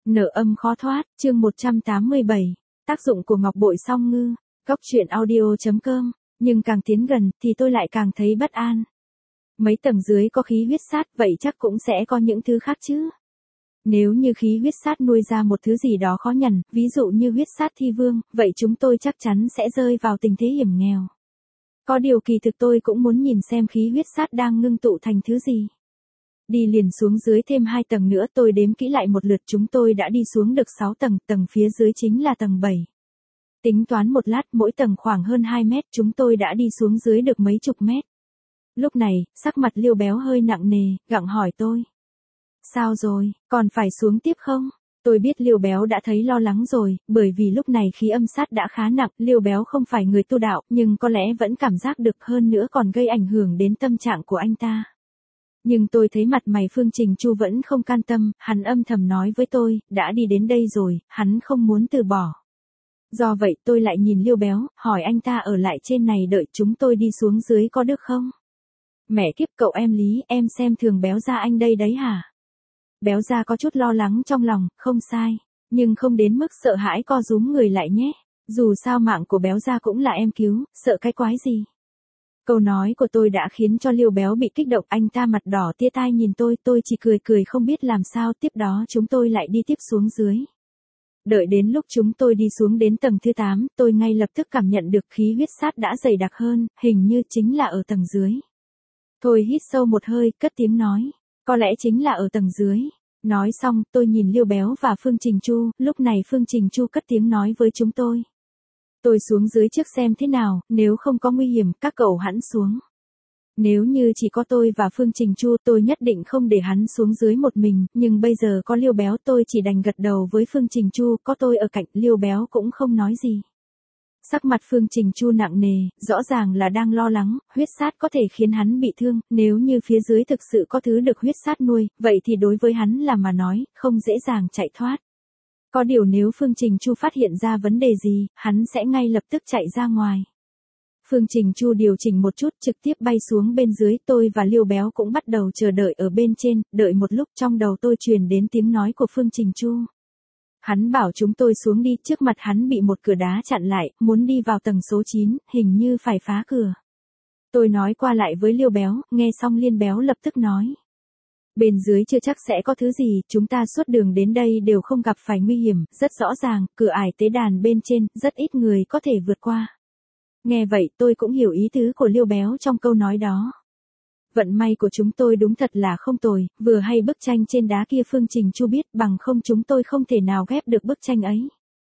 Nợ âm khó thoát, chương 187. Tác dụng của ngọc bội song ngư. Góc truyện audio.com. Nhưng càng tiến gần thì tôi lại càng thấy bất an. Mấy tầng dưới có khí huyết sát, vậy chắc cũng sẽ có những thứ khác chứ. Nếu như khí huyết sát nuôi ra một thứ gì đó khó nhằn, ví dụ như huyết sát thi vương, vậy chúng tôi chắc chắn sẽ rơi vào tình thế hiểm nghèo. Có điều kỳ thực tôi cũng muốn nhìn xem khí huyết sát đang ngưng tụ thành thứ gì. Đi liền xuống dưới thêm 2 tầng nữa, tôi đếm kỹ lại một lượt, chúng tôi đã đi xuống được 6 tầng, tầng phía dưới chính là tầng 7. Tính toán một lát, mỗi tầng khoảng hơn 2 mét, chúng tôi đã đi xuống dưới được mấy chục mét. Lúc này, sắc mặt Liêu Béo hơi nặng nề, gặng hỏi tôi. Sao rồi, còn phải xuống tiếp không? Tôi biết Liêu Béo đã thấy lo lắng rồi, bởi vì lúc này khí âm sát đã khá nặng, Liêu Béo không phải người tu đạo, nhưng có lẽ vẫn cảm giác được, hơn nữa còn gây ảnh hưởng đến tâm trạng của anh ta. Nhưng tôi thấy mặt mày Phương Trình Chu vẫn không can tâm, hắn âm thầm nói với tôi, đã đi đến đây rồi, hắn không muốn từ bỏ. Do vậy tôi lại nhìn Liêu Béo, hỏi anh ta ở lại trên này đợi chúng tôi đi xuống dưới có được không? Mẹ kiếp cậu em Lý, em xem thường Béo gia anh đây đấy hả? Béo gia có chút lo lắng trong lòng, không sai, nhưng không đến mức sợ hãi co rúm người lại nhé. Dù sao mạng của Béo gia cũng là em cứu, sợ cái quái gì? Câu nói của tôi đã khiến cho Liêu Béo bị kích động, anh ta mặt đỏ tia tai nhìn tôi chỉ cười không biết làm sao. Tiếp đó chúng tôi lại đi tiếp xuống dưới. Đợi đến lúc chúng tôi đi xuống đến tầng thứ 8, tôi ngay lập tức cảm nhận được khí huyết sát đã dày đặc hơn, hình như chính là ở tầng dưới. Tôi hít sâu một hơi, cất tiếng nói, có lẽ chính là ở tầng dưới. Nói xong, tôi nhìn Liêu Béo và Phương Trình Chu, lúc này Phương Trình Chu cất tiếng nói với chúng tôi. Tôi xuống dưới trước xem thế nào, nếu không có nguy hiểm, các cậu hẵng xuống. Nếu như chỉ có tôi và Phương Trình Chu, tôi nhất định không để hắn xuống dưới một mình, nhưng bây giờ có Liêu Béo, tôi chỉ đành gật đầu với Phương Trình Chu, có tôi ở cạnh, Liêu Béo cũng không nói gì. Sắc mặt Phương Trình Chu nặng nề, rõ ràng là đang lo lắng, huyết sát có thể khiến hắn bị thương, nếu như phía dưới thực sự có thứ được huyết sát nuôi, vậy thì đối với hắn mà nói, không dễ dàng chạy thoát. Có điều nếu Phương Trình Chu phát hiện ra vấn đề gì, hắn sẽ ngay lập tức chạy ra ngoài. Phương Trình Chu điều chỉnh một chút, trực tiếp bay xuống bên dưới, tôi và Liêu Béo cũng bắt đầu chờ đợi ở bên trên, đợi một lúc trong đầu tôi truyền đến tiếng nói của Phương Trình Chu. Hắn bảo chúng tôi xuống đi, trước mặt hắn bị một cửa đá chặn lại, muốn đi vào tầng số 9, hình như phải phá cửa. Tôi nói qua lại với Liêu Béo, nghe xong Liên Béo lập tức nói. Bên dưới chưa chắc sẽ có thứ gì, chúng ta suốt đường đến đây đều không gặp phải nguy hiểm, rất rõ ràng, cửa ải tế đàn bên trên, rất ít người có thể vượt qua. Nghe vậy tôi cũng hiểu ý tứ của Liêu Béo trong câu nói đó. Vận may của chúng tôi đúng thật là không tồi, vừa hay bức tranh trên đá kia Phương Trình Chu biết, bằng không chúng tôi không thể nào ghép được bức tranh ấy.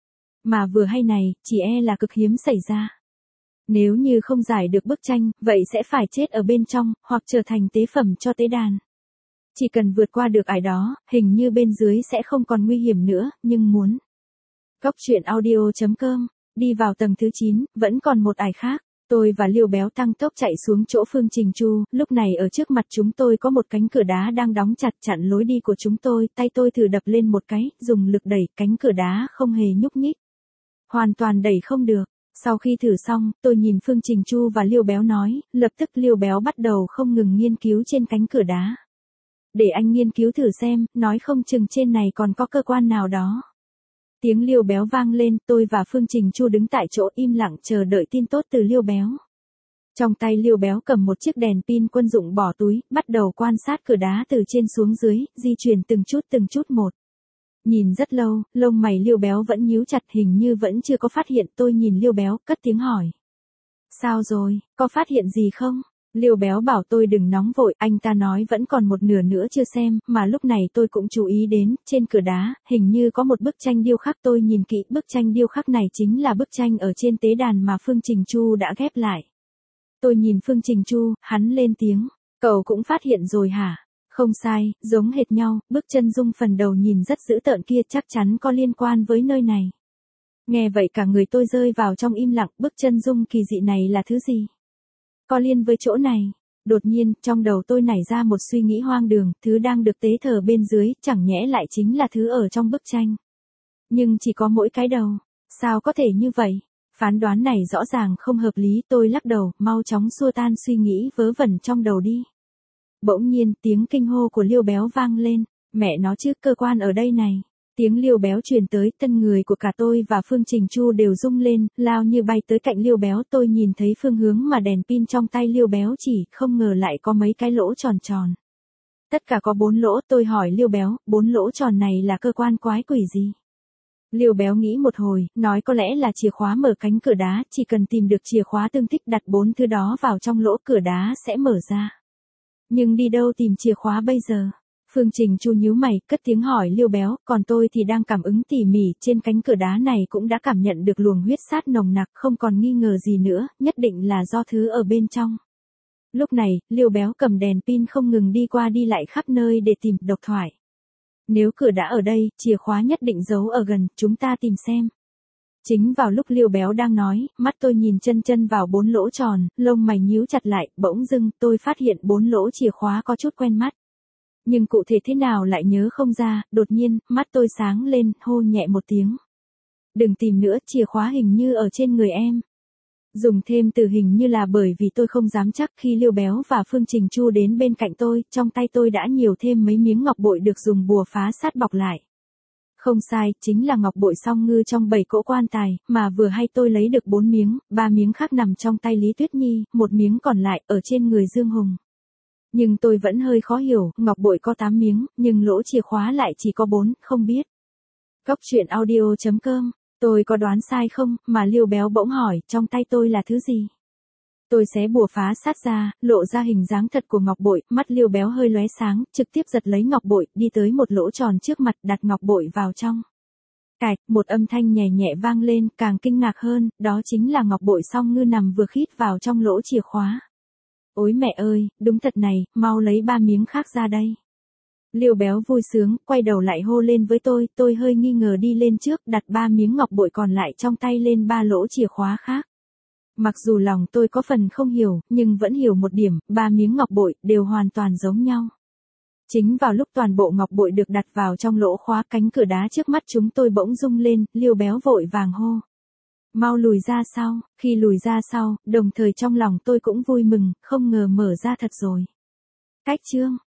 Mà vừa hay này, chỉ e là cực hiếm xảy ra. Nếu như không giải được bức tranh, vậy sẽ phải chết ở bên trong, hoặc trở thành tế phẩm cho tế đàn. Chỉ cần vượt qua được ải đó, hình như bên dưới sẽ không còn nguy hiểm nữa, nhưng muốn. Góc truyện audio.com, đi vào tầng thứ 9, vẫn còn một ải khác. Tôi và Liêu Béo tăng tốc chạy xuống chỗ Phương Trình Chu, lúc này ở trước mặt chúng tôi có một cánh cửa đá đang đóng chặt chặn lối đi của chúng tôi, tay tôi thử đập lên một cái, dùng lực đẩy, cánh cửa đá không hề nhúc nhích. Hoàn toàn đẩy không được. Sau khi thử xong, tôi nhìn Phương Trình Chu và Liêu Béo nói, lập tức Liêu Béo bắt đầu không ngừng nghiên cứu trên cánh cửa đá. Để anh nghiên cứu thử xem, nói không chừng trên này còn có cơ quan nào đó. Tiếng Liêu Béo vang lên, tôi và Phương Trình Chu đứng tại chỗ im lặng chờ đợi tin tốt từ Liêu Béo. Trong tay Liêu Béo cầm một chiếc đèn pin quân dụng bỏ túi, bắt đầu quan sát cửa đá từ trên xuống dưới, di chuyển từng chút một. Nhìn rất lâu, lông mày Liêu Béo vẫn nhíu chặt, hình như vẫn chưa có phát hiện. Tôi nhìn Liêu Béo, cất tiếng hỏi. Sao rồi, có phát hiện gì không? Liêu Béo bảo tôi đừng nóng vội, anh ta nói vẫn còn một nửa nữa chưa xem, mà lúc này tôi cũng chú ý đến, trên cửa đá, hình như có một bức tranh điêu khắc. Tôi nhìn kỹ, bức tranh điêu khắc này chính là bức tranh ở trên tế đàn mà Phương Trình Chu đã ghép lại. Tôi nhìn Phương Trình Chu, hắn lên tiếng, cậu cũng phát hiện rồi hả? Không sai, giống hệt nhau, bức chân dung phần đầu nhìn rất dữ tợn kia chắc chắn có liên quan với nơi này. Nghe vậy cả người tôi rơi vào trong im lặng, bức chân dung kỳ dị này là thứ gì? Có liên với chỗ này. Đột nhiên, trong đầu tôi nảy ra một suy nghĩ hoang đường, thứ đang được tế thờ bên dưới, chẳng nhẽ lại chính là thứ ở trong bức tranh. Nhưng chỉ có mỗi cái đầu. Sao có thể như vậy? Phán đoán này rõ ràng không hợp lý, tôi lắc đầu, mau chóng xua tan suy nghĩ vớ vẩn trong đầu đi. Bỗng nhiên, tiếng kinh hô của Liêu Béo vang lên, mẹ nó chứ, cơ quan ở đây này. Tiếng Liêu Béo truyền tới, thân người của cả tôi và Phương Trình Chu đều rung lên, lao như bay tới cạnh Liêu Béo. Tôi nhìn thấy phương hướng mà đèn pin trong tay Liêu Béo chỉ, không ngờ lại có mấy cái lỗ tròn tròn. Tất cả có 4 lỗ, tôi hỏi Liêu Béo, 4 lỗ tròn này là cơ quan quái quỷ gì? Liêu Béo nghĩ một hồi, nói có lẽ là chìa khóa mở cánh cửa đá, chỉ cần tìm được chìa khóa tương thích đặt 4 thứ đó vào trong lỗ cửa đá sẽ mở ra. Nhưng đi đâu tìm chìa khóa bây giờ? Phương Trình Chu nhíu mày, cất tiếng hỏi Liêu Béo, còn tôi thì đang cảm ứng tỉ mỉ, trên cánh cửa đá này cũng đã cảm nhận được luồng huyết sát nồng nặc, không còn nghi ngờ gì nữa, nhất định là do thứ ở bên trong. Lúc này, Liêu Béo cầm đèn pin không ngừng đi qua đi lại khắp nơi để tìm, độc thoại. Nếu cửa đã ở đây, chìa khóa nhất định giấu ở gần, chúng ta tìm xem. Chính vào lúc Liêu Béo đang nói, mắt tôi nhìn chân vào 4 lỗ tròn, lông mày nhíu chặt lại, bỗng dưng tôi phát hiện 4 lỗ chìa khóa có chút quen mắt. Nhưng cụ thể thế nào lại nhớ không ra, đột nhiên, mắt tôi sáng lên, hô nhẹ một tiếng. Đừng tìm nữa, chìa khóa hình như ở trên người em. Dùng thêm từ hình như là bởi vì tôi không dám chắc khi Liêu Béo và Phương Trình Chu đến bên cạnh tôi, trong tay tôi đã nhiều thêm mấy miếng ngọc bội được dùng bùa phá sát bọc lại. Không sai, chính là ngọc bội song ngư trong 7 cỗ quan tài, mà vừa hay tôi lấy được 4 miếng, 3 miếng khác nằm trong tay Lý Tuyết Nhi, 1 miếng còn lại ở trên người Dương Hùng. Nhưng tôi vẫn hơi khó hiểu, ngọc bội có 8 miếng, nhưng lỗ chìa khóa lại chỉ có 4, không biết. Góc truyện audio.com, tôi có đoán sai không, mà Liêu Béo bỗng hỏi, trong tay tôi là thứ gì? Tôi xé bùa phá sát ra, lộ ra hình dáng thật của ngọc bội, mắt Liêu Béo hơi lóe sáng, trực tiếp giật lấy ngọc bội, đi tới một lỗ tròn trước mặt, đặt ngọc bội vào trong. Cạch, một âm thanh nhẹ nhẹ vang lên, càng kinh ngạc hơn, đó chính là ngọc bội song ngư nằm vừa khít vào trong lỗ chìa khóa. Ôi mẹ ơi, đúng thật này, mau lấy 3 miếng khác ra đây. Liêu Béo vui sướng, quay đầu lại hô lên với tôi hơi nghi ngờ đi lên trước, đặt 3 miếng ngọc bội còn lại trong tay lên 3 lỗ chìa khóa khác. Mặc dù lòng tôi có phần không hiểu, nhưng vẫn hiểu một điểm, 3 miếng ngọc bội đều hoàn toàn giống nhau. Chính vào lúc toàn bộ ngọc bội được đặt vào trong lỗ khóa, cánh cửa đá trước mắt chúng tôi bỗng rung lên, Liêu Béo vội vàng hô. Mau lùi ra sau, khi lùi ra sau, đồng thời trong lòng tôi cũng vui mừng, không ngờ mở ra thật rồi. Cách chương.